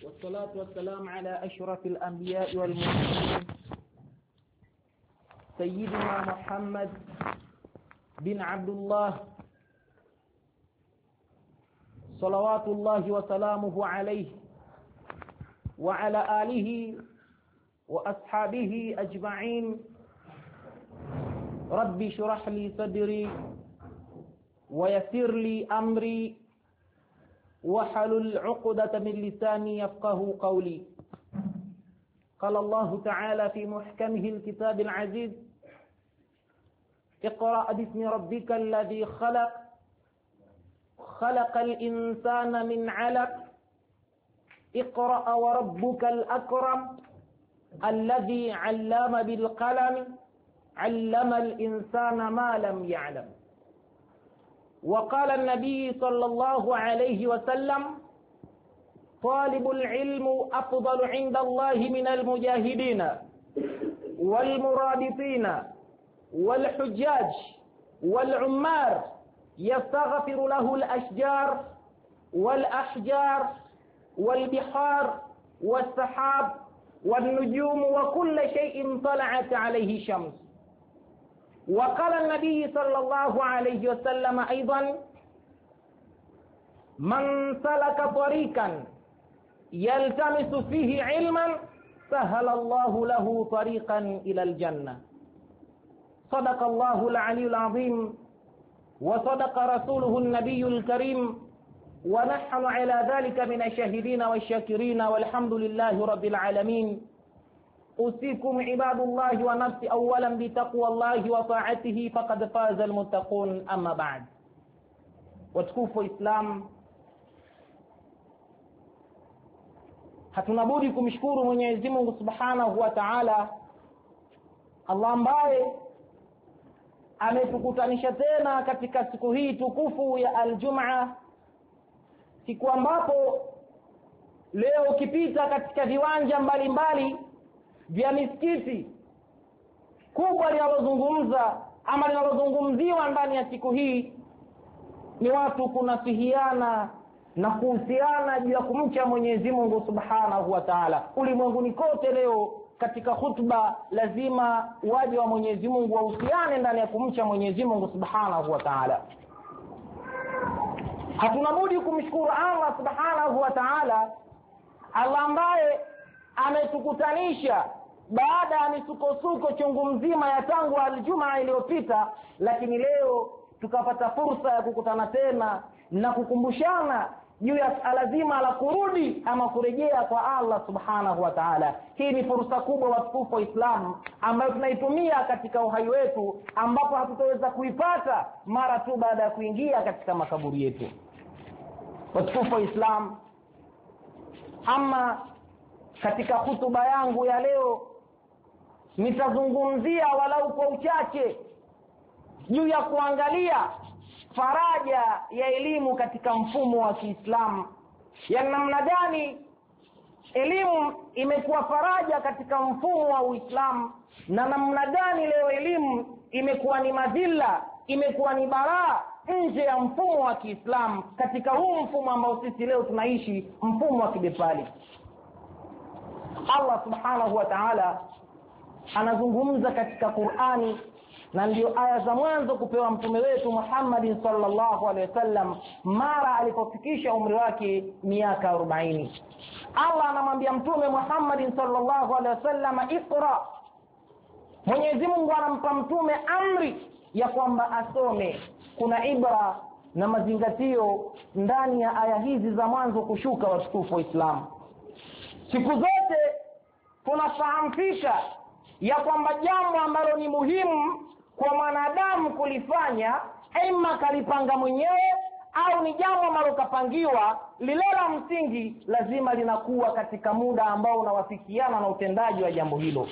والصلاة والسلام على أشرف الأنبياء والمرسلين سيدنا محمد بن عبد الله صلوات الله وسلامه عليه وعلى آله وأصحابه أجمعين. ربي اشرح لي صدري ويسر لي أمري وحلل عقدة من لساني يفقه قولي. قال الله تعالى في محكمه الكتاب العزيز: اقرأ باسم ربك الذي خلق خلق الإنسان من علق اقرأ وربك الأكرم الذي علم بالقلم علم الإنسان ما لم يعلم. وقال النبي صلى الله عليه وسلم: طالب العلم أفضل عند الله من المجاهدين والمرابطين والحجاج والعمار يستغفر له الأشجار والأحجار والبحار والسحاب والنجوم وكل شيء طلعت عليه شمس. وقال النبي صلى الله عليه وسلم أيضا: من سلك طريقا يلتمس فيه علما سهل الله له طريقا إلى الجنة. صدق الله العلي العظيم وصدق رسوله النبي الكريم ونحن على ذلك من الشاهدين والشاكرين والحمد لله رب العالمين. أوصيكم عباد الله ونفسي أولا بتقوى الله وطاعته فقد فاز المتقون. أما بعد. watukufu Islam, hatunabudi kumshukuru Mwenyezi Mungu Subhanahu wa Ta'ala, Allah ambaye ametukutanisha tena katika siku hii tukufu ya Aljumaa, siku ambapo leo ukipita katika viwanja mbalimbali vya misikiti, kubwa linalozungumza ama linalozungumziwa ndani ya siku hii ni watu kunasihiana na kuhusiana juu ya kumcha Mwenyezi Mungu Subhanahu wa Ta'ala. Ulimwenguni kote leo katika hutuba lazima waje wa Mwenyezi Mungu wahusiane ndani ya kumcha Mwenyezi Mungu Subhanahu wa Ta'ala. Hatunabudi kumshukuru Allah Subhanahu wa Ta'ala, Allah ambaye ametukutanisha baada ya misukosuko chungu mzima ya tangu Aljumaa iliyopita, lakini leo tukapata fursa ya kukutana tena na kukumbushana juu ya lazima la kurudi ama kurejea kwa Allah Subhanahu wa Ta'ala. Hii ni fursa kubwa watukufu wa Islam ambayo tunaitumia katika uhai wetu, ambapo hatutaweza kuipata mara tu baada ya kuingia katika makaburi yetu. Watukufu wa Islam, ama katika hutuba yangu ya leo nitazungumzia walau kwa uchache juu ya kuangalia faraja ya elimu katika mfumo wa Kiislamu, ya namna gani elimu imekuwa faraja katika mfumo wa Uislamu, na namna gani leo elimu imekuwa ni madhila, imekuwa ni balaa nje ya mfumo wa Kiislamu, katika huu mfumo ambao sisi leo tunaishi, mfumo wa kibepari. Allah Subhanahu wa Ta'ala anazungumza katika Qur'ani, na ndio aya za mwanzo kupewa mtume wetu Muhammad sallallahu alaihi wasallam mara alipofikisha umri wake miaka 40. Allah anamwambia mtume Muhammad sallallahu alaihi wasallam, iqra. Mwenyezi Mungu anampa mtume amri ya kwamba asome. Kuna ibra na mazingatio ndani ya aya hizi za mwanzo kushuka, watukufu wa Islam. Siku zote tunafahamika ya kwamba jambo ambalo ni muhimu kwa mwanadamu kulifanya, aima kalipanga mwenyewe au ni jambo ambalo kapangiwa, lile la msingi lazima linakuwa katika muda ambao unawafikiana na utendaji wa jambo hilo.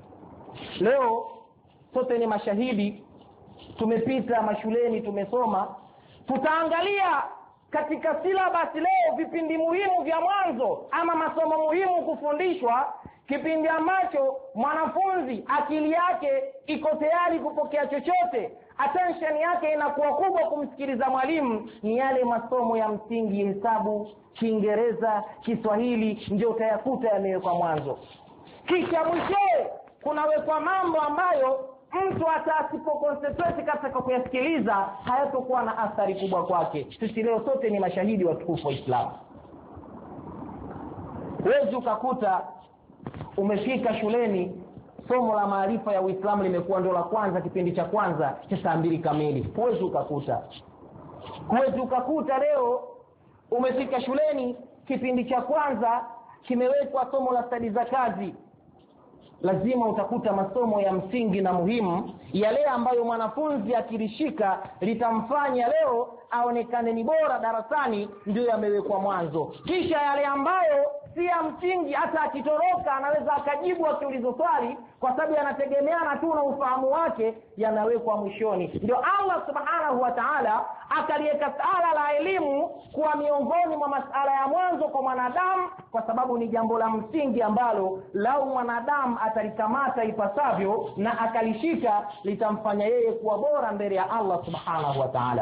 Leo sote ni mashahidi, tumepita mashuleni, tumesoma. Tutaangalia katika syllabus leo vipindi muhimu vya mwanzo ama masomo muhimu kufundishwa. kipindi ambacho mwanafunzi akili yake iko tayari kupokea chochote, attention yake inakuwa kubwa kumsikiliza mwalimu, ni yale masomo ya msingi, hesabu, Kiingereza, Kiswahili, ndio utayakuta yamewekwa mwanzo. Kisha mwishowe kunawekwa mambo ambayo mtu hata asipoconcentrate katika kuyasikiliza hayatakuwa na athari kubwa kwake. Sisi leo sote ni mashahidi wa tukufu wa Islam. Wewe ukakuta umefika shuleni, somo la maarifa ya Uislamu limekuwa ndio la kwanza, kipindi cha kwanza cha saa 2 kamili. Wewe ukakuta leo umefika shuleni, kipindi cha kwanza kimewekwa somo la stadi za kazi. Lazima utakuta masomo ya msingi na muhimu, yale ambayo mwanafunzi akilishika litamfanya leo aonekane ni bora darasani, ndio yamewekwa mwanzo. Kisha yale ambayo si ya msingi, hata akitoroka anaweza akajibu akiulizwa swali, kwa sababu yanategemeana tu na ufahamu wake, yanawekwa mwishoni. Ndio Allah subhanahu wa ta'ala akaliweka sala la elimu kuwa miongoni mwa masala ya mwanzo kwa mwanadamu, kwa sababu ni jambo la msingi ambalo lau mwanadamu atalikamata ipasavyo na akalishika, litamfanya yeye kuwa bora mbele ya Allah subhanahu wa ta'ala.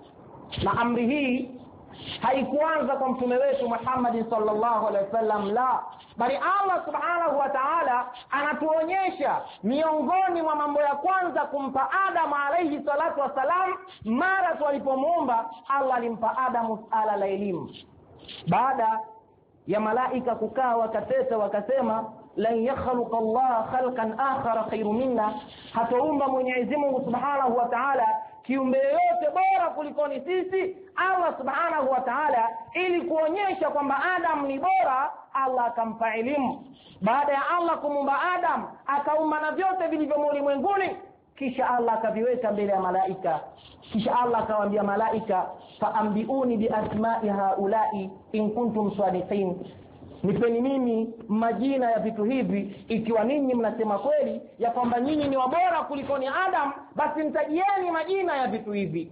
Na amri hii haikuanza kwa mtume wetu Muhammad sallallahu alaihi wasallam, la, bali Allah subhanahu wa ta'ala anatuonyesha miongoni mwa mambo ya kwanza kumpa Adam alayhi salatu wasalam. Mara tulipomuomba Allah alimpa Adam sala la elimu, baada ya malaika kukaa wakateta wakasema lan yakhluqa Allah khalqan akhara khairu minna, hataumba Mwenyezi Mungu subhanahu wa ta'ala kiumbe yote bora kulikoni sisi. Allah subhanahu wa ta'ala ili kuonyesha kwamba Adam ni bora, Allah akampa elimu. Baada ya Allah kumuumba Adam, akaumba na vyote vilivyomo ulimwenguni, kisha Allah akaviweka mbele ya malaika. Kisha Allah akawaambia malaika, faambiuni bi asma'i haula'i in kuntum sadiqin, nipeni mimi majina ya vitu hivi ikiwa ninyi mnasema kweli ya kwamba nyinyi ni wabora kulikoni Adam, basi mtajieni majina ya vitu hivi.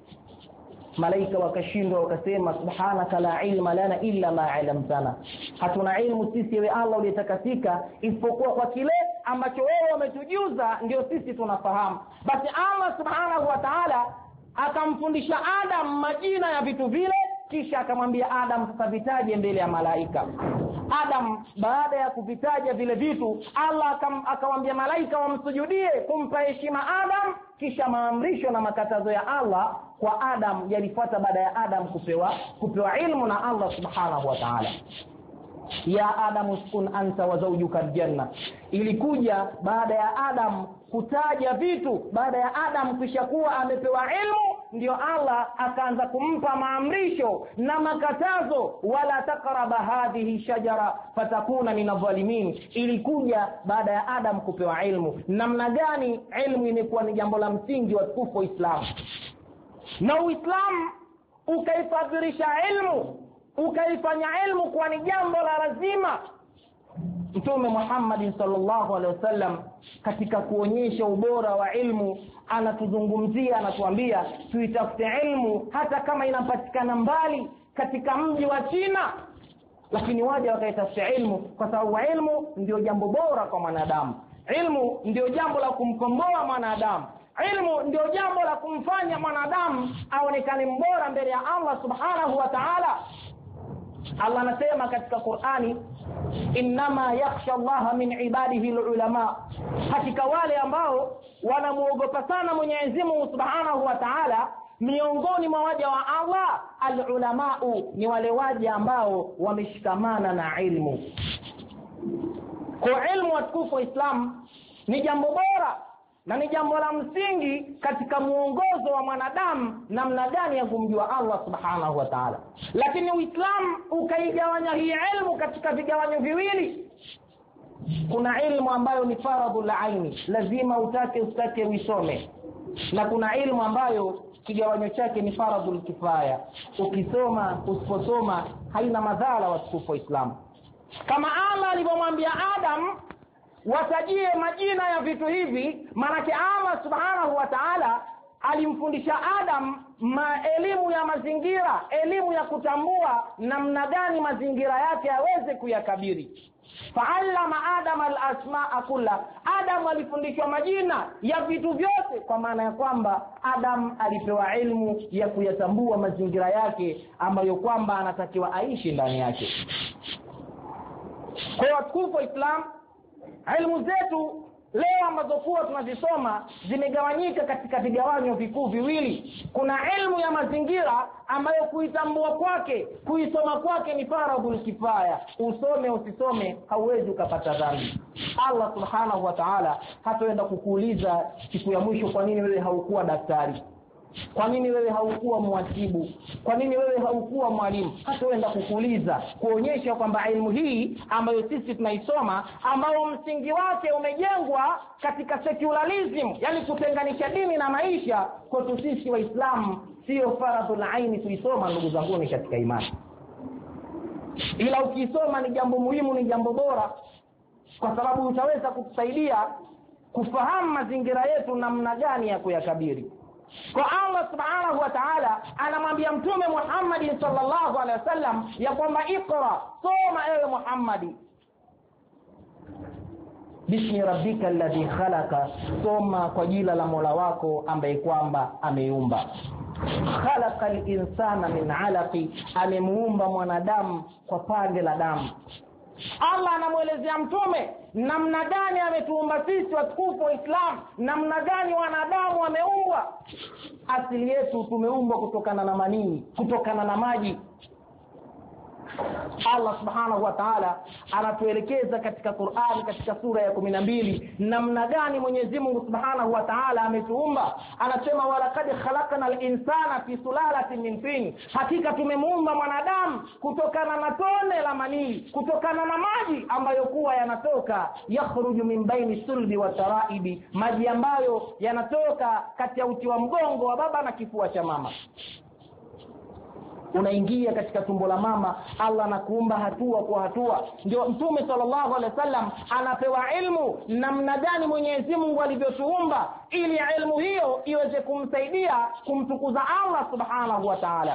Malaika wakashindwa wakasema, subhanaka la ilma lana illa ma 'allamtana, hatuna ilmu sisi ewe Allah uliyetakasika isipokuwa kwa kile ambacho wewe umetujuza ndio sisi tunafahamu. Basi Allah subhanahu wa ta'ala akamfundisha Adam majina ya vitu vile, kisha akamwambia Adam sasa vitaje mbele ya malaika. Adam baada ya kuvitaja vile vitu, Allah akamwambia malaika wamsujudie kumpa heshima Adam. Kisha maamrisho na makatazo ya Allah kwa Adam yalifuata baada ya Adam kupewa ilmu na Allah subhanahu wa ta'ala. Ya Adam uskun anta wa zawjuka aljanna, ilikuja baada ya Adam kutaja vitu. Baada ya Adam kisha kuwa amepewa ilmu, ndio Allah akaanza kumpa maamrisho na makatazo, wala takraba hadhihi shajara fatakuna minadh-dhalimin. Ilikuja baada ya Adam kupewa ilmu. Namna gani ilmu imekuwa ni jambo la msingi wa tukufu wa Islam, na Uislamu ukaifadhilisha ilmu, ukaifanya ilmu kuwa ni jambo la lazima. Mtume Muhammad sallallahu alaihi wasallam katika kuonyesha ubora wa ilmu anatuzungumzia, anatuambia tuitafute ilmu hata kama inapatikana mbali katika mji wa China, lakini waje wakaitafuta ilmu, kwa sababu ilmu ndio jambo bora kwa mwanadamu. Ilmu ndio jambo la kumkomboa mwanadamu. Ilmu ndio jambo la kumfanya mwanadamu aonekane mbora mbele ya Allah subhanahu wa ta'ala. Allah anasema katika Qur'ani, innama yakhsha Allah min ibadihi alulama, hakika wale ambao wanamuogopa sana Mwenyezi Mungu subhanahu wa ta'ala miongoni mwa waja wa Allah, alulama ni wale waja ambao wameshikamana na ilmu. Kwa ilmu watukufu wa Islam ni jambo bora na ni jambo la msingi katika muongozo wa mwanadamu namna gani ya kumjua Allah subhanahu wa ta'ala. Lakini Uislamu ukaigawanya hii ilmu katika vigawanyo viwili. Kuna ilmu ambayo ni faradhul aini, lazima utake usitake uisome, na kuna ilmu ambayo kigawanyo chake ni faradhul kifaya, ukisoma usiposoma haina madhara watukufu wa Islam. Kama Allah alivyomwambia Adam watajie majina ya vitu hivi, maana Allah subhanahu wa ta'ala alimfundisha Adam elimu ya mazingira, elimu ya kutambua namna gani mazingira yake aweze kuyakabiri. Fa'allama Adam al-asma'a kulla, Adam alifundishwa majina ya vitu vyote, kwa maana ya kwamba Adam alipewa ilmu ya kuyatambua mazingira yake ambayo kwamba anatakiwa aishi ndani yake. Kwa watukufu wa Islam, ilmu zetu leo ambazo kuwa tunazisoma zimegawanyika katika vigawanyo vikuu viwili. Kuna ilmu ya mazingira ambayo kuitambua kwake, kuisoma kwake ni faradhul kifaya. Usome usisome hauwezi ukapata dhambi. Allah subhanahu wa ta'ala hataenda kukuuliza siku ya mwisho, kwa nini wewe haukuwa daktari? Kwa nini wewe haukuwa mwasibu? Kwa nini wewe haukuwa mwalimu? Hataenda kukuuliza, kuonyesha kwamba elimu hii ambayo sisi tunaisoma, ambayo msingi wake umejengwa katika secularism, yani kutenganisha dini na maisha, kwetu sisi Waislamu sio faradhul aini tuisoma, ndugu zangu katika imani. Ila ukisoma ni jambo muhimu, ni jambo bora, kwa sababu utaweza kutusaidia kufahamu mazingira yetu namna gani ya kuyakabiri. Kwa Allah subhanahu wa ta'ala anamwambia Mtume Muhammad sallallahu alaihi wasallam ya kwamba iqra, soma ewe Muhammad, bismi rabbika alladhi khalaqa, soma kwa jina la Mola wako ambaye kwamba ameumba. Khalaqal insana min 'alaqi, amemuumba mwanadamu kwa pande la damu. Allah anamuelezea Mtume namna gani ametuumba sisi watukufu wa Islam, namna gani wanadamu wameumbwa. Asili yetu tumeumbwa kutokana na manii, kutokana na maji. Allah subhanahu wa ta'ala anatuelekeza katika Qur'an, katika sura ya 12, namna gani Mwenyezi Mungu subhanahu wa ta'ala ametuumba. Anasema walaqad khalaqnal insana fi sulalatin min tin, hakika tumemuumba mwanadamu kutokana na tone la manii, kutokana na maji ambayo kuwa yanatoka yakhruju min baini sulbi wa taraibi, maji ambayo yanatoka kati ya uti wa mgongo wa baba na kifua cha mama. Unaingia katika tumbo la mama, Allah anakuumba hatua kwa hatua. Ndio Mtume sallallahu alaihi wasallam anapewa ilmu namna gani Mwenyezi Mungu alivyotuumba, ili ilmu hiyo iweze kumsaidia kumtukuza Allah subhanahu wa ta'ala.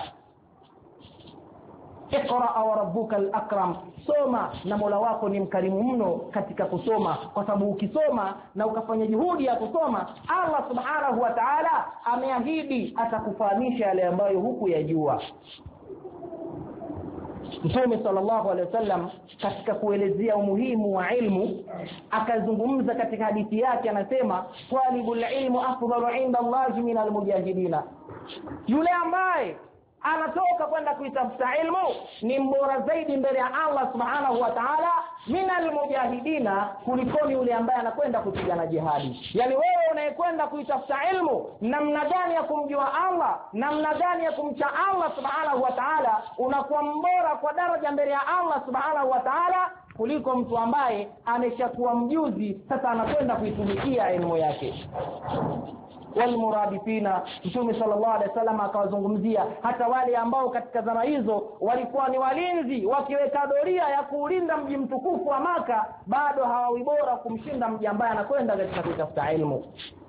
Iqra wa rabbukal akram, soma na Mola wako ni mkarimu mno katika kusoma, kwa sababu ukisoma na ukafanya juhudi ya kusoma, Allah subhanahu wa ta'ala ameahidi atakufahamisha yale ambayo hukuyajua. Mtume sallallahu alaihi wasallam katika kuelezea umuhimu wa ilmu akazungumza katika hadithi yake, anasema talibul ilmu afdalu inda Allah min almujahidina, yule ambaye anatoka kwenda kuitafuta ilmu ni mbora zaidi mbele ya Allah subhanahu wa ta'ala minal mujahidina, kuliko yule ambaye anakwenda kupigana jihadi. Yani wewe unayekwenda kuitafuta ilmu namna gani ya kumjua Allah, namna gani ya kumcha Allah subhanahu wa ta'ala, unakuwa mbora kwa daraja mbele ya Allah subhanahu wa ta'ala kuliko mtu ambaye ameshakuwa mjuzi, sasa anakwenda kuitumikia elimu yake. Walmuradifina, Mtume sallallahu alaihi wasallam akawazungumzia hata wale ambao katika zama hizo walikuwa ni walinzi, wakiweka doria ya kuulinda mji mtukufu wa Maka, bado hawawi bora kumshinda mji ambaye anakwenda katika kutafuta ilmu.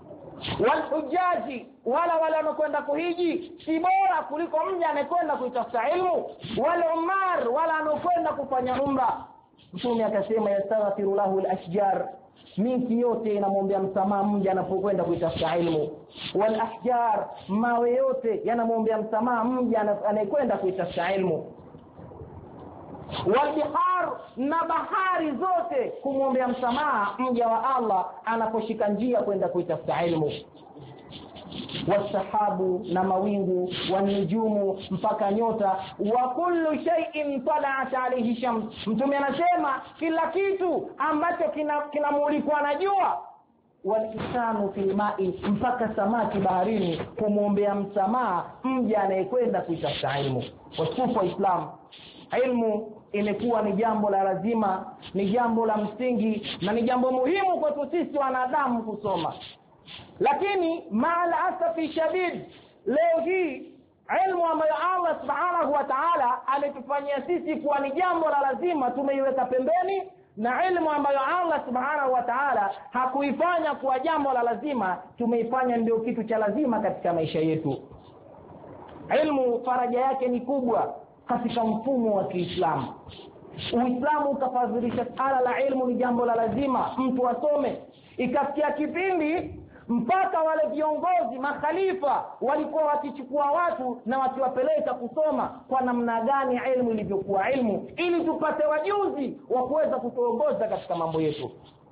Walhujaji, wala wanakwenda kuhiji, si bora kuliko mji anayekwenda kutafuta ilmu. Walumar, wala anakwenda kufanya umra. Mtume akasema yastaghfiru lahu al-ashjar, miti yote inamwombea msamaha mja anapokwenda kuitafuta ilmu. Wal ahjar, mawe yote yanamwombea msamaha mja anayekwenda kuitafuta ilmu. Wal bihar, na bahari zote kumwombea msamaha mja wa Allah anaposhika njia kwenda kuitafuta ilmu. Wasahabu, na mawingu, wanujumu, mpaka nyota, wa kullu shay'in tala'at alayhi shams. Mtume anasema kila kitu ambacho kinamulikwa na jua. Walisanu fil ma'i, mpaka samaki baharini kumwombea msamaha mja anayekwenda kuitafuta ilmu. Watukufu wa Islam, ilmu imekuwa ni jambo la lazima, ni jambo la msingi, na ni jambo muhimu kwetu sisi wanadamu kusoma. Lakini maal asafi shadid, leo hii ilmu ambayo Allah subhanahu wa ta'ala ametufanyia sisi kuwa ni jambo la lazima tumeiweka pembeni, na ilmu ambayo Allah subhanahu wa ta'ala hakuifanya kuwa jambo la lazima tumeifanya ndio kitu cha lazima katika maisha yetu. Ilmu faraja yake ni kubwa katika mfumo wa Kiislamu. Uislamu ukafadhilisha sala la ilmu ni jambo la lazima mtu asome. Ikafikia kipindi mpaka wale viongozi makhalifa walikuwa wakichukua watu na wakiwapeleka kusoma kwa namna gani ilmu ilivyokuwa ilmu, ili tupate wajuzi wa kuweza kutuongoza katika mambo yetu.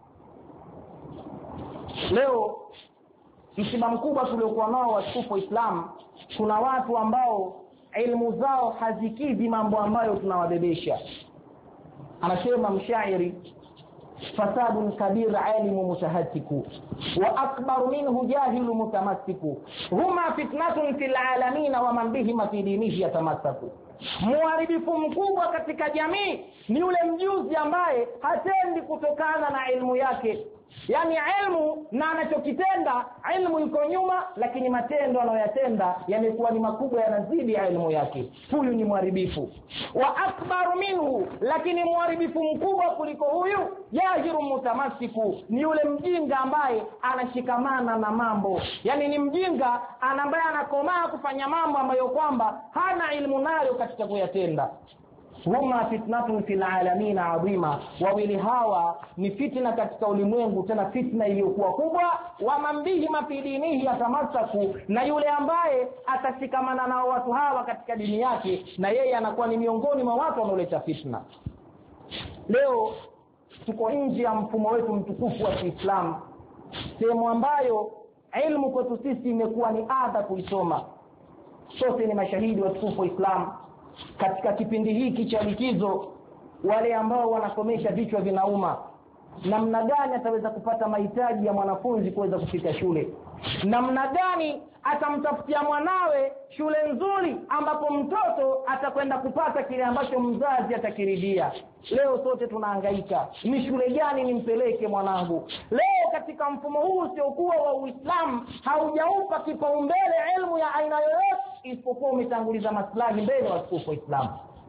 Leo msiba mkubwa tuliokuwa nao watukufu wa Islam, kuna watu ambao ilmu zao hazikidhi mambo ambayo tunawabebesha. Anasema mshairi, fasadun kabir alimu mutahatiku wa akbar minhu jahilu mutamassiku huma fitnatun fil alamin wa man bihima fi dinihi yatamassaku. Muharibifu mkubwa katika jamii ni yule mjuzi ambaye hatendi kutokana na ilmu yake. Yani ilmu na anachokitenda, ilmu yuko nyuma, lakini matendo anayoyatenda yamekuwa ni makubwa, yanazidi ilmu yake. Huyu ni muharibifu. Wa akbaru minhu, lakini muharibifu mkubwa kuliko huyu, jahiru mutamassiku, ni yule mjinga ambaye anashikamana na mambo. Yani ni mjinga ambaye anakomaa kufanya mambo ambayo kwamba hana ilmu nayo katika kuyatenda. Huma fitnatun fil alamin adhima, wawili hawa ni fitna katika ulimwengu, tena fitna iliyokuwa kubwa. Wa mambihi mafidinihi yatamassaku, na yule ambaye atashikamana na watu hawa katika dini yake, na yeye anakuwa ni miongoni mwa watu wanaoleta fitna. Leo tuko nje ya mfumo wetu mtukufu wa Kiislamu, sehemu ambayo ilmu kwetu sisi imekuwa ni adha kuisoma. Sote ni mashahidi watukufu wa Islam. Katika kipindi hiki cha likizo, wale ambao wanasomesha vichwa vinauma, namna gani ataweza kupata mahitaji ya mwanafunzi kuweza kufika shule, namna gani atamtafutia mwanawe shule nzuri ambapo mtoto atakwenda kupata kile ambacho mzazi atakiridhia. Leo sote tunahangaika, ni shule gani nimpeleke mwanangu? Leo katika mfumo huu usiokuwa wa Uislamu haujaupa kipaumbele elimu ya aina yoyote, isipokuwa umetanguliza maslahi mbele wa watukufu wa Islam.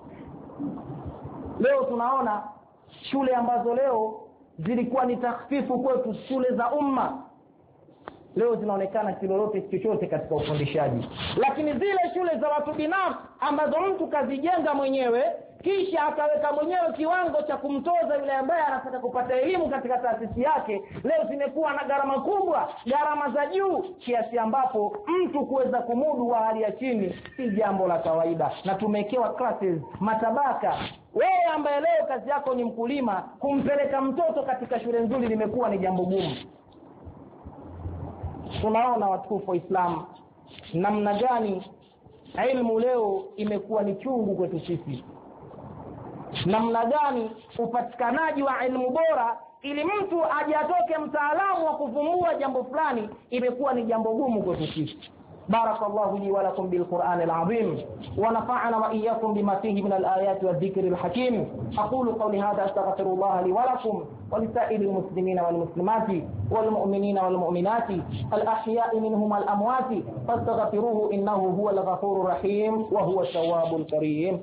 Leo tunaona shule ambazo leo zilikuwa ni takhfifu kwetu, shule za umma, leo zinaonekana si lolote chochote katika ufundishaji. Lakini zile shule za watu binafsi ambazo mtu kazijenga mwenyewe kisha akaweka mwenyewe kiwango cha kumtoza yule ambaye anataka kupata elimu katika taasisi yake, leo zimekuwa na gharama kubwa, gharama za juu, kiasi ambapo mtu kuweza kumudu wa hali ya chini si jambo la kawaida. Na tumewekewa classes, matabaka. Wewe ambaye leo kazi yako ni mkulima, kumpeleka mtoto katika shule nzuri limekuwa ni jambo gumu. Tunaona watukufu wa Islam namna gani ilmu leo imekuwa ni chungu kwetu sisi, namna gani upatikanaji wa ilmu bora ili mtu ajatoke mtaalamu wa kuvumbua jambo fulani imekuwa ni jambo gumu kwetu sisi. Barakallahu li wa lakum bil Qur'an al azim wa nafa'ana wa iyyakum bima fihi min al ayati wadh dhikri al hakim. Aqulu qawli hadha astaghfirullah li wa lakum wa li sa'iril muslimina wal muslimati wal mu'minina wal mu'minati al ahya'i minhum al amwati fastaghfiruhu innahu huwal ghafurur rahim wa huwash tawwabul karim.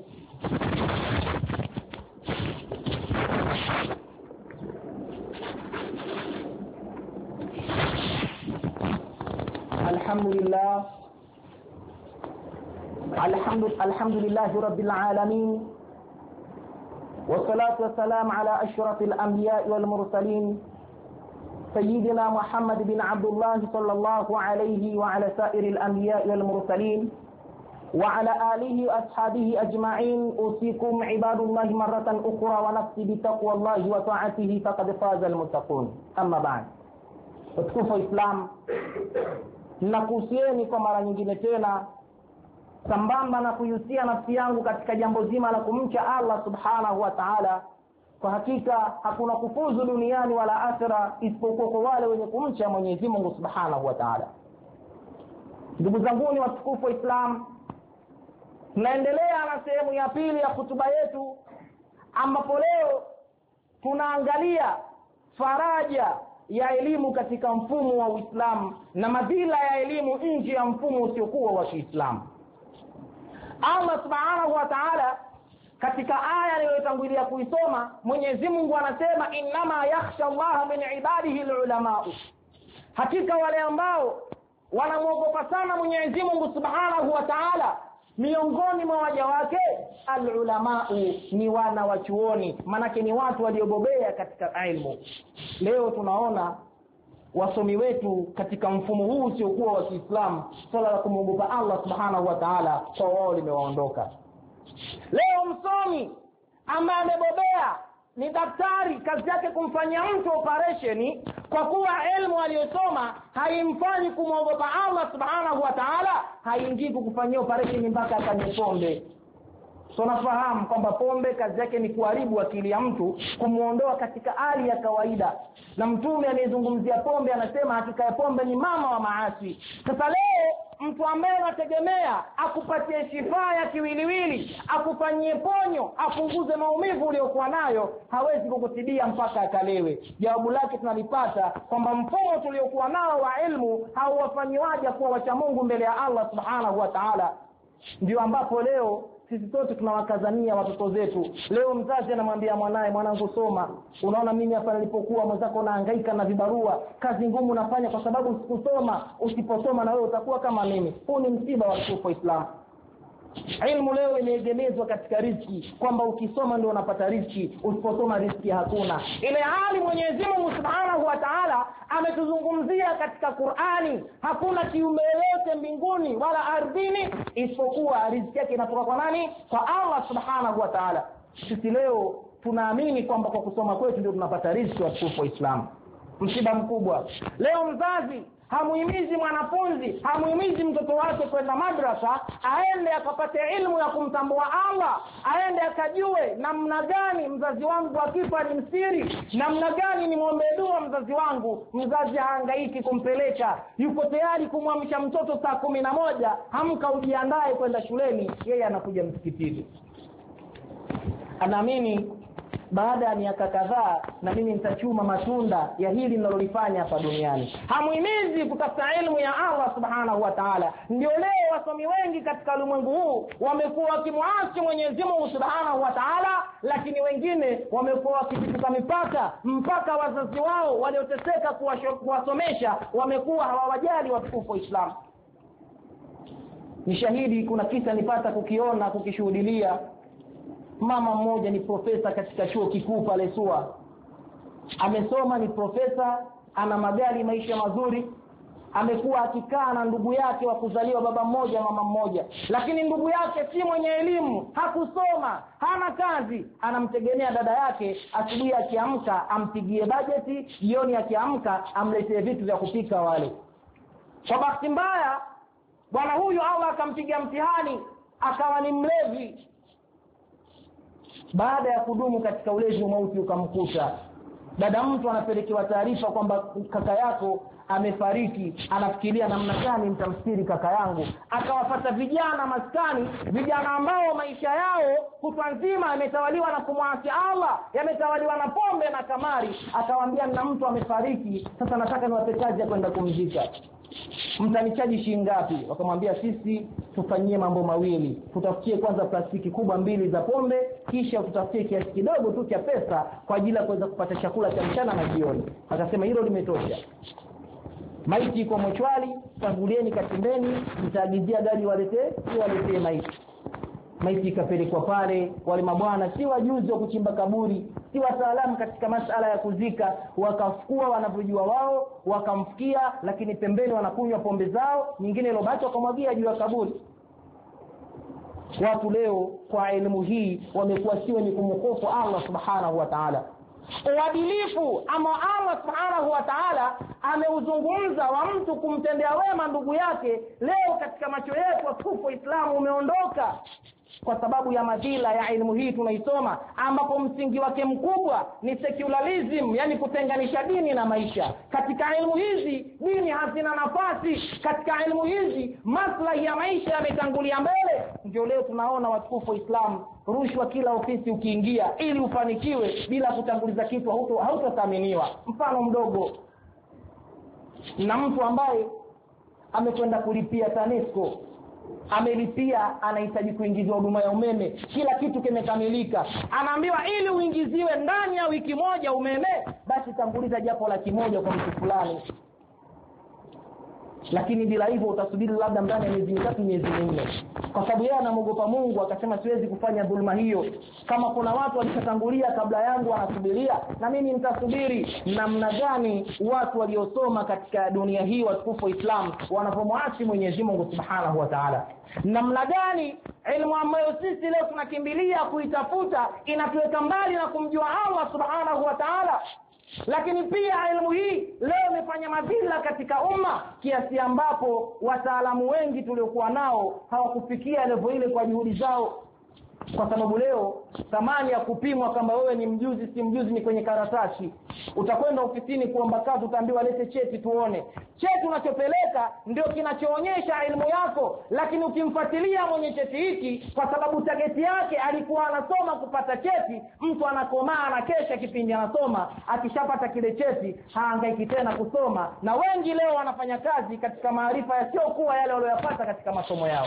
الحمد لله رب العالمين والصلاة والسلام على أشرف الأنبياء والمرسلين سيدنا محمد بن عبد الله صلى الله عليه وعلى سائر الأنبياء والمرسلين وعلى آله وأصحابه أجمعين. أوصيكم عباد الله مرة أخرى ونفسي بتقوى الله وطاعته فقد فاز المتقون. أما بعد، watukufu Islam, nakuhusieni kwa mara nyingine tena, sambamba na kuhusia nafsi yangu katika jambo zima la kumcha Allah subhanahu wa ta'ala. Kwa hakika hakuna kufuzu duniani wala akhera isipokuwa kwa wale wenye kumcha Mwenyezi Mungu subhanahu wa ta'ala. Ndugu zangu watukufu Islam, tunaendelea na sehemu ya pili ya hutuba yetu, ambapo leo tunaangalia faraja ya elimu katika mfumo wa Uislamu na madhila ya elimu nje ya mfumo usiokuwa wa Kiislamu. Allah subhanahu wa ta'ala katika aya niliyotangulia kuisoma, Mwenyezi Mungu anasema inma yakhsha Allah min ibadihi alulama, hakika wale ambao wanamuogopa sana Mwenyezi Mungu subhanahu wa ta'ala miongoni mwa waja wake alulamau, ni wana wa chuoni, manake ni watu waliobobea katika ilmu. Leo tunaona wasomi wetu katika mfumo huu usiokuwa wa Kiislamu, swala la kumwogopa Allah subhanahu wa ta'ala kwa wao limewaondoka. Leo msomi ambaye amebobea ni daktari, kazi yake kumfanyia mtu operation, kwa kuwa elimu aliyosoma haimfanyi kumwogopa Allah subhanahu wa ta'ala, haingii kukufanyia operation mpaka akanywe pombe. Tunafahamu kwamba pombe kazi yake ni kuharibu akili ya mtu, kumuondoa katika hali ya kawaida, na Mtume anayezungumzia pombe anasema hakika ya pombe ni mama wa maasi. Sasa leo mtu ambaye anategemea akupatie shifa ya kiwiliwili, akufanyie ponyo, apunguze maumivu uliyokuwa nayo, hawezi kukutibia mpaka akalewe. Jawabu lake tunalipata kwamba mfumo tuliokuwa nao wa ilmu hauwafanyi waja kuwa wacha Mungu mbele ya Allah subhanahu wa ta'ala. Ndio ambapo leo sisi sote tunawakazania watoto zetu. Leo mzazi anamwambia mwanae, mwanangu soma. Unaona mimi hapa nilipokuwa mwenzako nahangaika na vibarua, kazi ngumu nafanya kwa sababu usikusoma. Usiposoma na wewe utakuwa kama mimi. Huu ni msiba wa Uislamu. Ilmu leo imeegemezwa katika riziki, kwamba ukisoma ndio unapata riziki, usiposoma riziki hakuna. Ile hali Mwenyezi Mungu Subhanahu wa Ta'ala ametuzungumzia katika Qur'ani, hakuna kiumbe yote mbinguni wala ardhini isipokuwa riziki yake inatoka kwa nani? Kwa Allah Subhanahu wa Ta'ala. Sisi leo tunaamini kwamba kwa kusoma kwetu ndio tunapata riziki wa Uislamu. Msiba mkubwa. Leo mzazi hamuhimizi mwanafunzi, hamuhimizi mtoto wake kwenda madrasa, aende akapate ilmu ya kumtambua Allah, aende akajue namna gani mzazi wangu akifa ni msiri, namna gani ni muombe dua mzazi wangu. Mzazi hahangaiki kumpeleka, yuko tayari kumwamsha mtoto saa 11, hamka ujiandae kwenda shuleni, yeye anakuja msikitini. Anaamini baada ya miaka kadhaa na mimi nitachuma matunda ya hili ninalolifanya hapa duniani. Hamuhimizi kutafuta elimu ya Allah subhanahu wa ta'ala. Ndio leo wasomi wengi katika ulimwengu huu wamekuwa wakimuasi Mwenyezi Mungu subhanahu wa ta'ala, lakini wengine wamekuwa wakipita mipaka, mpaka wazazi wao walioteseka kuwasomesha wamekuwa hawawajali watukufu wa Islam. Ni shahidi, kuna kisa nipata kukiona, kukishuhudia. Mama mmoja ni profesa katika chuo kikuu pale SUA. Amesoma, ni profesa, ana magari, maisha mazuri. Amekuwa akikaa na ndugu yake wa kuzaliwa baba mmoja mama mmoja, lakini ndugu yake si mwenye elimu, hakusoma, hana kazi. Anamtegemea dada yake, asubuhi akiamka ampigie bajeti, jioni akiamka amletee vitu vya kupika wale. Kwa bahati mbaya bwana huyu Allah akampigia mtihani, akawa ni mlevi. Baada ya kudumu katika ulevi, mauti ukamkuta. Dada mtu anapelekewa taarifa kwamba kaka yako amefariki, anafikiria namna gani nitamstiri kaka yangu. Akawafuata vijana maskani, vijana ambao maisha yao kutwa nzima yametawaliwa na kumwasi Allah, yametawaliwa na pombe na kamari. Akawaambia na mtu amefariki, sasa nataka niwape kazi ya kwenda kumzika. Mtanichaji shilingi ngapi? Wakamwambia sisi tufanyie mambo mawili, tutafutie kwanza plastiki kubwa 2 za pombe, kisha tutafutie kiasi kidogo tu cha pesa kwa ajili ya kuweza kupata chakula cha mchana na jioni. Akasema hilo limetosha. Maiti iko mochwali, tangulieni katimbeni, mtaagizia gari waletee maiti. Maiti ikapelekwa pale. Wale mabwana si wajuzi wa kuchimba kaburi, si wataalamu katika masuala ya kuzika, wakafukua wanavyojua wao, wakamfikia, lakini pembeni wanakunywa pombe zao, nyingine ilobaki wakamwagia juu ya kaburi. Watu leo kwa elimu hii wamekuwa si wenye kumhofu Allah subhanahu wa ta'ala. Uadilifu ama Allah subhanahu wa ta'ala ameuzungumza wa mtu kumtendea wema ndugu yake, leo katika macho yetu watukufu Uislamu umeondoka kwa sababu ya madhila ya elimu hii tunaisoma, ambapo msingi wake mkubwa ni secularism, yani kutenganisha dini na maisha. Katika elimu hizi dini hazina nafasi, katika elimu hizi maslahi ya maisha yametangulia mbele. Ndio leo tunaona watukufu Uislamu, rushwa kila ofisi ukiingia, ili ufanikiwe bila kutanguliza kitu hautathaminiwa. Mfano mdogo, na mtu ambaye amekwenda kulipia TANESCO, amelipia, anahitaji kuingizwa huduma ya umeme, kila kitu kimekamilika, anaambiwa ili uingiziwe ndani ya wiki moja umeme, basi tanguliza japo 100,000 kwa mtu fulani. lakini bila hivyo utasubiri labda ndani ya miezi 3 miezi 4, kwa sababu yeye anamuogopa Mungu akasema siwezi kufanya dhulma hiyo. Kama kuna watu walishatangulia kabla yangu wanasubiria, na mimi nitasubiri. Namna gani watu waliosoma katika dunia hii watukufu Islam wanapomwasi Mwenyezi Mungu Subhanahu wa Ta'ala? Namna gani elimu ambayo sisi leo tunakimbilia kuitafuta inatuweka mbali na kumjua Allah Subhanahu wa Ta'ala? Lakini pia elimu hii leo imefanya madhila katika umma kiasi ambapo wataalamu wengi tuliokuwa nao hawakufikia level ile kwa juhudi zao. Kwa sababu leo thamani ya kupimwa kama wewe ni mjuzi si mjuzi ni kwenye karatasi. Utakwenda ofisini kuomba kazi, utaambiwa lete cheti tuone. Cheti unachopeleka ndio kinachoonyesha elimu yako, lakini ukimfuatilia mwenye cheti hiki kwa sababu target yake alikuwa anasoma kupata cheti, mtu anakomaa na kesha kipindi anasoma, akishapata kile cheti haangaiki tena kusoma. Na wengi leo wanafanya kazi katika maarifa yasiyokuwa yale waliyopata katika masomo yao.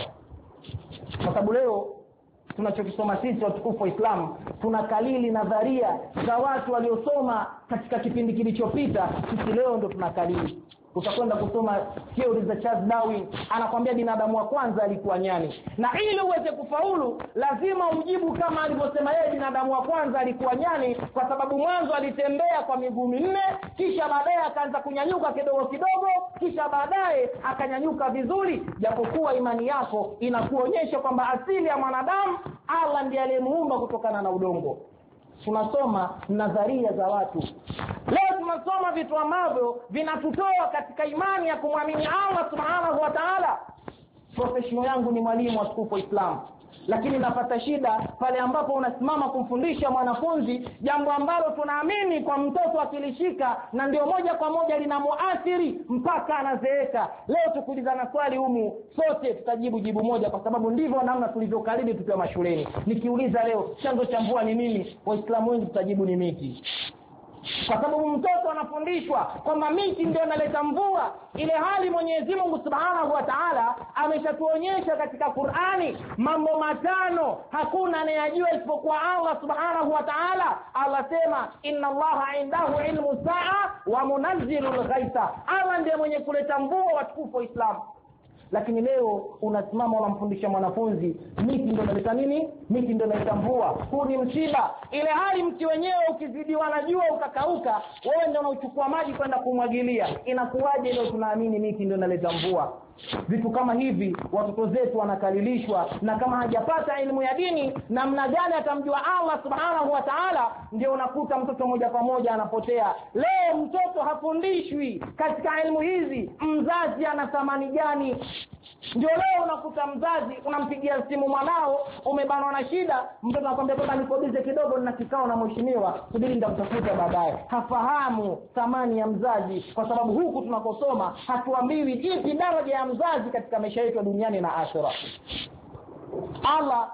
Kwa sababu leo tunachokisoma sisi watukufu wa Islam tunakalili nadharia za watu waliosoma katika kipindi kilichopita. Sisi leo ndo tunakalili. Utakwenda kusoma theory za Charles Darwin, anakuambia binadamu wa kwanza alikuwa nyani, na ili uweze kufaulu lazima ujibu kama alivyosema yeye, binadamu wa kwanza alikuwa nyani, kwa sababu mwanzo alitembea kwa miguu 4, kisha baadaye akaanza kunyanyuka kidogo kidogo, kisha baadaye akanyanyuka vizuri. Japokuwa imani yako inakuonyesha kwamba asili ya mwanadamu Allah ndiye aliyemuumba kutokana na udongo. Tunasoma nadharia za watu. Leo tunasoma vitu ambavyo vinatutoa katika imani ya kumwamini Allah Subhanahu wa Ta'ala. Professional yangu ni mwalimu wa tukufu Islam, lakini napata shida pale ambapo unasimama kumfundisha mwanafunzi jambo ambalo tunaamini kwa mtoto akilishika na ndio moja kwa moja linamuathiri mpaka anazeeka. Leo tukulizana swali humu sote tutajibu jibu moja, kwa sababu ndivyo namna tulivyokaridi tukiwa mashuleni. Nikiuliza leo chanzo cha mvua ni nini, Waislamu wengi tutajibu ni miti. Kwa sababu mtoto anafundishwa kwamba miti ndio inaleta mvua, ile hali Mwenyezi Mungu Subhanahu wa Ta'ala ameshatuonyesha katika Qur'ani mambo 5 hakuna anayejua isipokuwa Allah Subhanahu wa Ta'ala. Allah sema inna Allaha indahu ilmu saa wa munazzilul ghaitha. Allah ndiye mwenye kuleta mvua watukufu wa Islam. Lakini leo unasimama unamfundisha mwanafunzi miti ndio inaleta nini, miti ndio inaleta mvua. Huu ni msiba. Ile hali mti wenyewe ukizidiwa na jua ukakauka, wewe ndio unachukua maji kwenda kumwagilia. Inakuwaje leo tunaamini miti ndio inaleta mvua? Vitu kama hivi watoto zetu wanakalilishwa, na kama hajapata elimu ya dini namna gani atamjua Allah Subhanahu wa Ta'ala? Ndio unakuta mtoto moja kwa moja anapotea. Leo mtoto hafundishwi katika elimu hizi mzazi ana thamani gani. Ndio leo unakuta mzazi unampigia simu mwanao, umebanwa na shida, mtoto anakuambia baba nikodize kidogo na kikao na mheshimiwa, subiri nitakutafuta baadaye. Hafahamu thamani ya mzazi, kwa sababu huku tunakosoma hatuambiwi ipi daraja ya mzazi katika maisha yetu duniani na akhera. Allah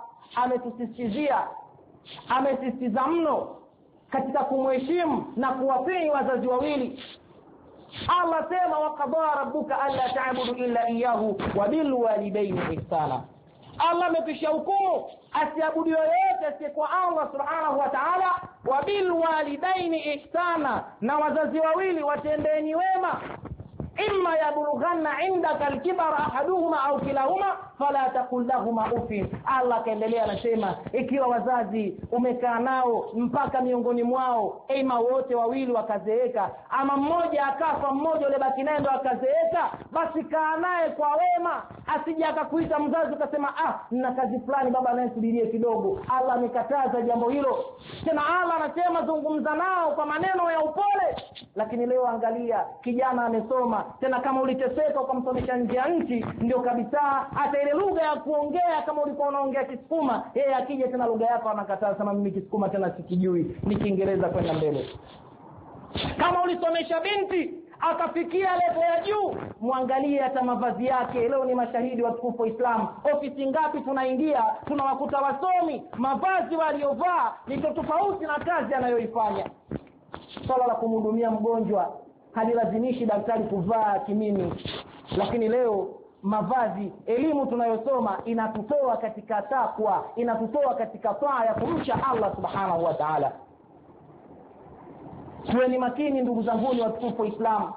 amesisitiza mno katika kumheshimu na kuwatii wazazi wawili. Allah sema wa qadara rabbuka alla ta'budu illa iyyahu wa bil walidayni ihsana. Allah amekwisha hukumu asiabudu yoyote asiyekuwa Allah Subhanahu wa Ta'ala, wa bil walidaini ihsana, na wazazi wawili watendeni wema. Imma yablughanna indaka al-kibara ahaduhuma au kilahuma fala taqul lahumā uffin. Allah kaendelea anasema ikiwa wazazi umekaa nao mpaka miongoni mwao ima wote wawili wakazeeka, ama mmoja akafa mmoja yule baki naye ndo akazeeka, basi kaa naye kwa wema. Asije akakuita mzazi ukasema nina kazi fulani baba naye subirie kidogo. Allah amekataza jambo hilo. Tena Allah anasema zungumza nao kwa maneno ya upole. Lakini leo angalia, kijana amesoma, tena kama uliteseka ukamsomesha nje ya nchi, ndio kabisa hata ile lugha ya kuongea kama ulikuwa unaongea Kisukuma, yeye akija tena lugha yako anakataa, sema mimi Kisukuma tena sikijui, ni Kiingereza kwenda mbele. Kama ulisomesha binti akafikia level ya juu, muangalie hata mavazi yake. Leo ni mashahidi watukufu wa Islam, ofisi ngapi tunaingia tunawakuta wasomi mavazi waliovaa ni tofauti na kazi anayoifanya. Swala la kumhudumia mgonjwa halilazimishi daktari kuvaa kimini. Lakini leo mavazi, elimu tunayosoma inatutoa katika takwa, inatutoa katika taa ya kumcha Allah Subhanahu wa Ta'ala. Tuweni makini ndugu zangu watukufu wa Islam.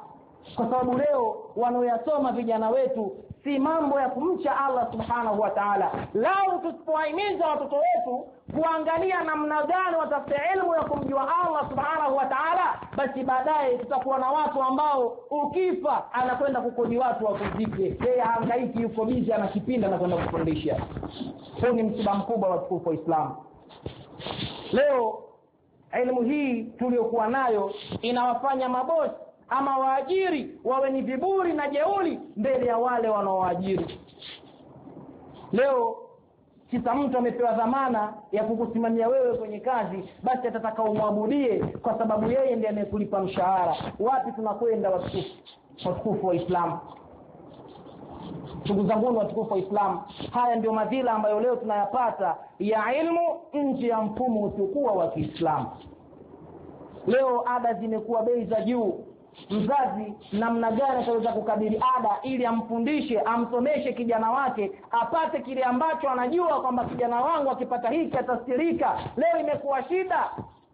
kwa sababu leo wanaoyasoma vijana wetu si mambo ya kumcha Allah subhanahu wa ta'ala. Lao tusipohimiza watoto wetu kuangalia namna gani watafute elimu ya kumjua Allah subhanahu wa ta'ala, basi baadaye tutakuwa na watu ambao ukifa anakwenda kukodi watu wakuzike, yeye hangaiki, yuko bizi anakipinda na kwenda kufundisha. Huu ni msiba mkubwa wa tukufu wa Islam. Leo elimu hii tuliyokuwa nayo inawafanya mabosi ama waajiri wawe ni viburi na jeuri mbele ya wale wanaowaajiri. Leo kisa mtu amepewa dhamana ya kukusimamia wewe kwenye kazi, basi atataka umwabudie kwa sababu yeye ndiye anayekulipa mshahara. Wapi tunakwenda watukufu wa Islam? Ndugu zangu watukufu wa Islam, haya ndio madhila ambayo leo tunayapata ya ilmu nje ya mfumo usiokuwa wa Kiislamu. Leo ada zimekuwa bei za juu. Mzazi namna gani ataweza kukadiri ada ili amfundishe, amsomeshe kijana wake apate kile ambacho anajua kwamba kijana wangu akipata hiki atastirika? Leo imekuwa shida.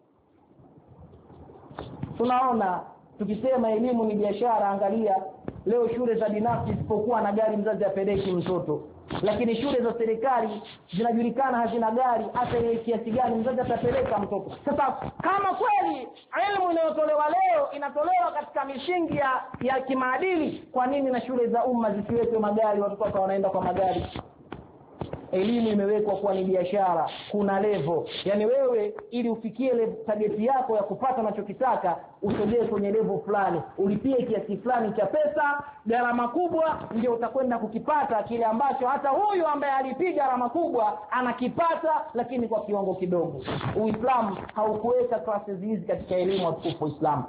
Tunaona tukisema elimu ni biashara, angalia leo shule za binafsi isipokuwa na gari mzazi apeleki mtoto, lakini shule za serikali zinajulikana hazina gari, hata ile kiasi gani mzazi atapeleka mtoto. Sasa kama kweli elimu inayotolewa leo inatolewa katika misingi ya kimaadili, kwa nini na shule za umma zisiwekwe magari, watoto wanaenda kwa magari? Elimu imewekwa kuwa ni biashara. Kuna level, yani wewe ili ufikie target yako ya kupata unachokitaka usogee kwenye level fulani, ulipie kiasi fulani cha pesa, gharama kubwa, ndio utakwenda kukipata kile ambacho hata huyu ambaye alipiga gharama kubwa anakipata, lakini kwa kiwango kidogo. Uislamu haukuweka classes hizi katika elimu ya Uislamu.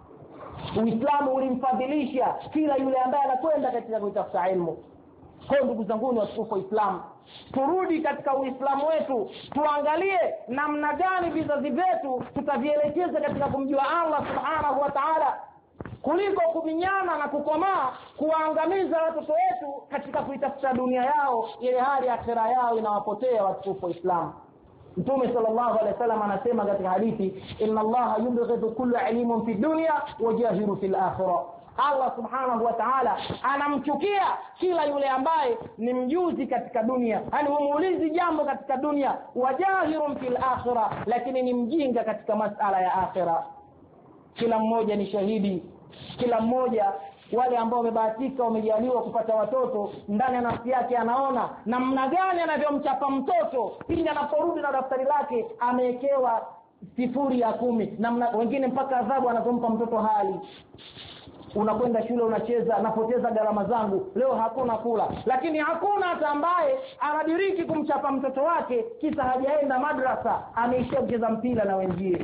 Uislamu ulimfadhilisha kila yule ambaye anakwenda katika kutafuta elimu. Kwa ndugu zangu watukufu wa Islam, turudi katika Uislamu wetu, tuangalie namna gani vizazi vyetu tutavielekeza katika kumjua Allah subhanahu wa ta'ala, kuliko kuminyana na kukomaa kuangamiza watoto wetu katika kuitafuta dunia yao, ile hali akhira yao inawapotea. Watukufu wa Islam, Mtume sallallahu alaihi wasallam anasema katika hadithi, inna Allaha yubghidhu kulla alimun fi dunya wa jahiru fil akhirah. Allah subhanahu wa ta'ala anamchukia kila yule ambaye ni mjuzi katika dunia, yani humuulizi jambo katika dunia, wajahirun fil akhirah, lakini ni mjinga katika masala ya akhira. Kila mmoja ni shahidi, kila mmoja wale ambao wamebahatika wamejaliwa kupata watoto, ndani ya nafsi yake anaona namna gani anavyomchapa mtoto pindi anaporudi na daftari lake amewekewa 0 ya 10, namna wengine mpaka adhabu anazompa mtoto hali. Unakwenda shule unacheza, napoteza gharama zangu, leo hakuna kula, lakini hakuna hata ambaye anadiriki kumchapa mtoto wake kisa hajaenda madrasa, ameishia kucheza mpira na wenzie.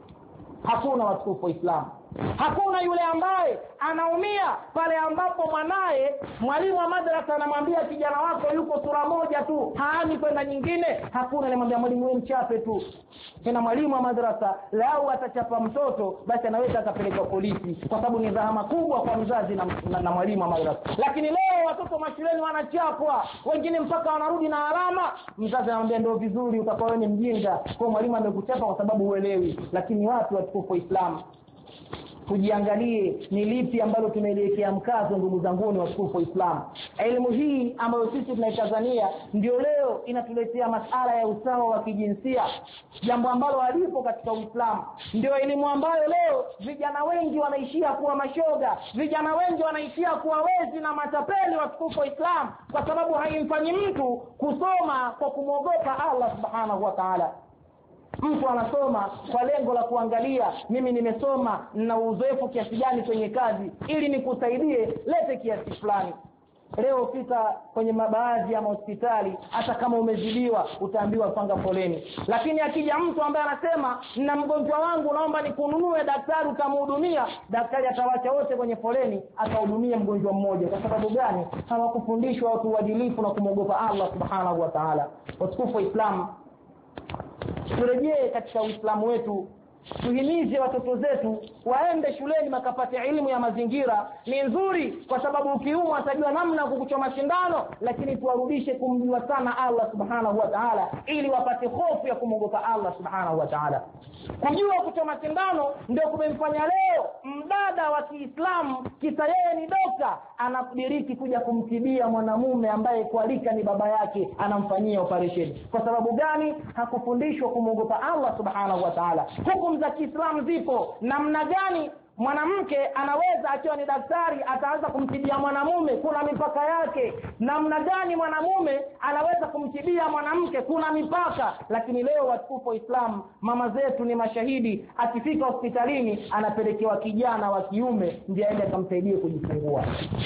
Hakuna watukufu wa Islam. Hakuna yule ambaye anaumia pale ambapo mwanae mwalimu wa madrasa anamwambia kijana wako yuko sura moja tu, haani kwenda nyingine. Hakuna anamwambia mwalimu wewe mchape tu. Tena mwalimu wa madrasa lao atachapa mtoto, basi anaweza akapelekwa polisi, kwa sababu ni dhahama kubwa kwa mzazi na mwalimu wa madrasa. Lakini leo watoto mashuleni wanachapwa, wengine mpaka wanarudi na alama. Mzazi anamwambia ndio vizuri, utakuwa wewe ni mjinga, kwa mwalimu amekuchapa kwa sababu huelewi. Lakini watu watukufu wa Islam, tujiangalie ni lipi ambalo tumeelekea mkazo. Ndugu zangu ni watukufu wa Islam, elimu hii ambayo sisi tunaitazania ndio leo inatuletea masala ya usawa wa kijinsia, jambo ambalo halipo katika Uislamu. Ndio elimu ambayo leo vijana wengi wanaishia kuwa mashoga, vijana wengi wanaishia kuwa wezi na matapeli, watukufu wa Islam, kwa sababu haimfanyi mtu kusoma kwa kumwogopa Allah subhanahu wa ta'ala. Mtu anasoma kwa lengo la kuangalia mimi nimesoma na uzoefu kiasi gani kwenye kazi ili nikusaidie, lete kiasi fulani. Leo fika kwenye baadhi ya hospitali, hata kama umezidiwa utaambiwa panga foleni. Lakini akija mtu ambaye anasema na mgonjwa wangu naomba nikununue, daktari utamhudumia, daktari atawacha wote kwenye foleni, atahudumia mgonjwa mmoja. Kwa sababu gani? Hawakufundishwa watu uadilifu na kumwogopa Allah subhanahu wa ta'ala. Watukufu wa Islam, turejee katika Uislamu wetu, tuhimize watoto zetu waende shuleni makapate elimu ya mazingira. Ni nzuri kwa sababu ukiumwa atajua namna kukuchoma sindano, lakini tuwarudishe kumjua sana Allah subhanahu wa ta'ala ili wapate hofu ya kumwogopa Allah subhanahu wa ta'ala. Kujua kuchoma sindano ndio kumemfanya leo mdada wa Kiislamu kisa yeye ni dokta anakudiriki kuja kumtibia mwanamume ambaye kualika ni baba yake, anamfanyia operation. Kwa sababu gani? Hakufundishwa kumwogopa Allah subhanahu wa ta'ala. Hukumu za Kiislamu zipo namna gani mwanamke anaweza akiwa ni daktari ataanza kumtibia mwanamume, kuna mipaka yake. Namna gani mwanamume anaweza kumtibia mwanamke, kuna mipaka. Lakini leo watukufu Islam, mama zetu ni mashahidi, akifika hospitalini anapelekewa kijana wa kiume ndiye aende kumsaidie kujifungua.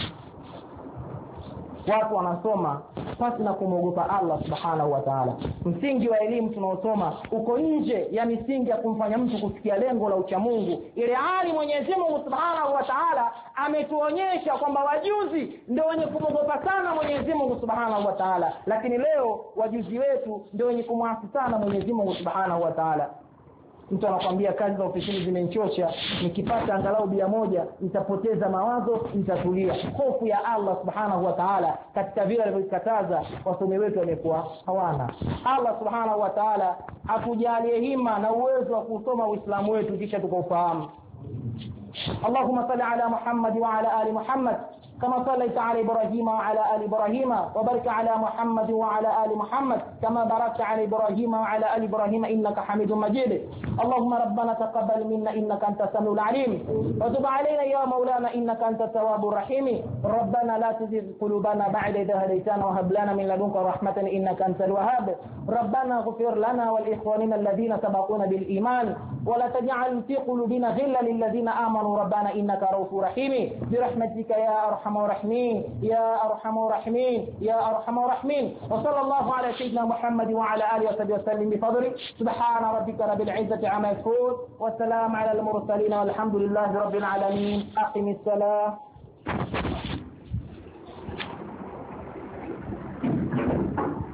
Watu wanasoma pasi na kumwogopa Allah subhanahu wa ta'ala. Msingi wa elimu tunaosoma uko nje ya misingi ya kumfanya mtu kufikia lengo la uchamungu. Ile hali Mwenyezi Mungu subhanahu wa ta'ala ametuonyesha kwamba wajuzi ndio wenye kumwogopa sana Mwenyezi Mungu subhanahu wa ta'ala, lakini leo wajuzi wetu ndio wenye kumwasi sana Mwenyezi Mungu subhanahu wa ta'ala. Mtu anakuambia kazi za ofisini zimenichosha, nikipata angalau bia moja nitapoteza mawazo, nitatulia. Hofu ya Allah subhanahu wa ta'ala katika vile alivyokataza wasomi wetu wamekuwa hawana. Allah subhanahu wa ta'ala atujalie hima na uwezo wa kusoma Uislamu wetu kisha tukaufahamu. Allahumma salli ala Muhammad wa ala ali Muhammad كما صليت على إبراهيم وعلى آل إبراهيم وبارك على محمد وعلى آل محمد كما باركت على إبراهيم وعلى آل إبراهيم إنك حميد مجيد. اللهم ربنا تقبل منا إنك أنت السميع العليم وتب علينا يا مولانا إنك أنت التواب الرحيم. ربنا لا تزغ قلوبنا بعد إذ هديتنا وهب لنا من لدنك رحمة إنك أنت الوهاب. ربنا اغفر لنا ولإخواننا الذين سبقونا بالإيمان ولا تجعل في قلوبنا غلا للذين آمنوا ربنا إنك رؤوف رحيم برحمتك يا أرحم الراحمين يا أرحم الراحمين يا أرحم الراحمين. وصلى الله على سيدنا محمد وعلى آله وصحبه وسلم بفضله. سبحان ربك رب العزة عما يصفون والسلام على المرسلين والحمد لله رب العالمين. أقم الصلاة.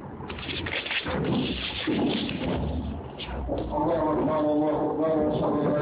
الله أكبر الله أكبر.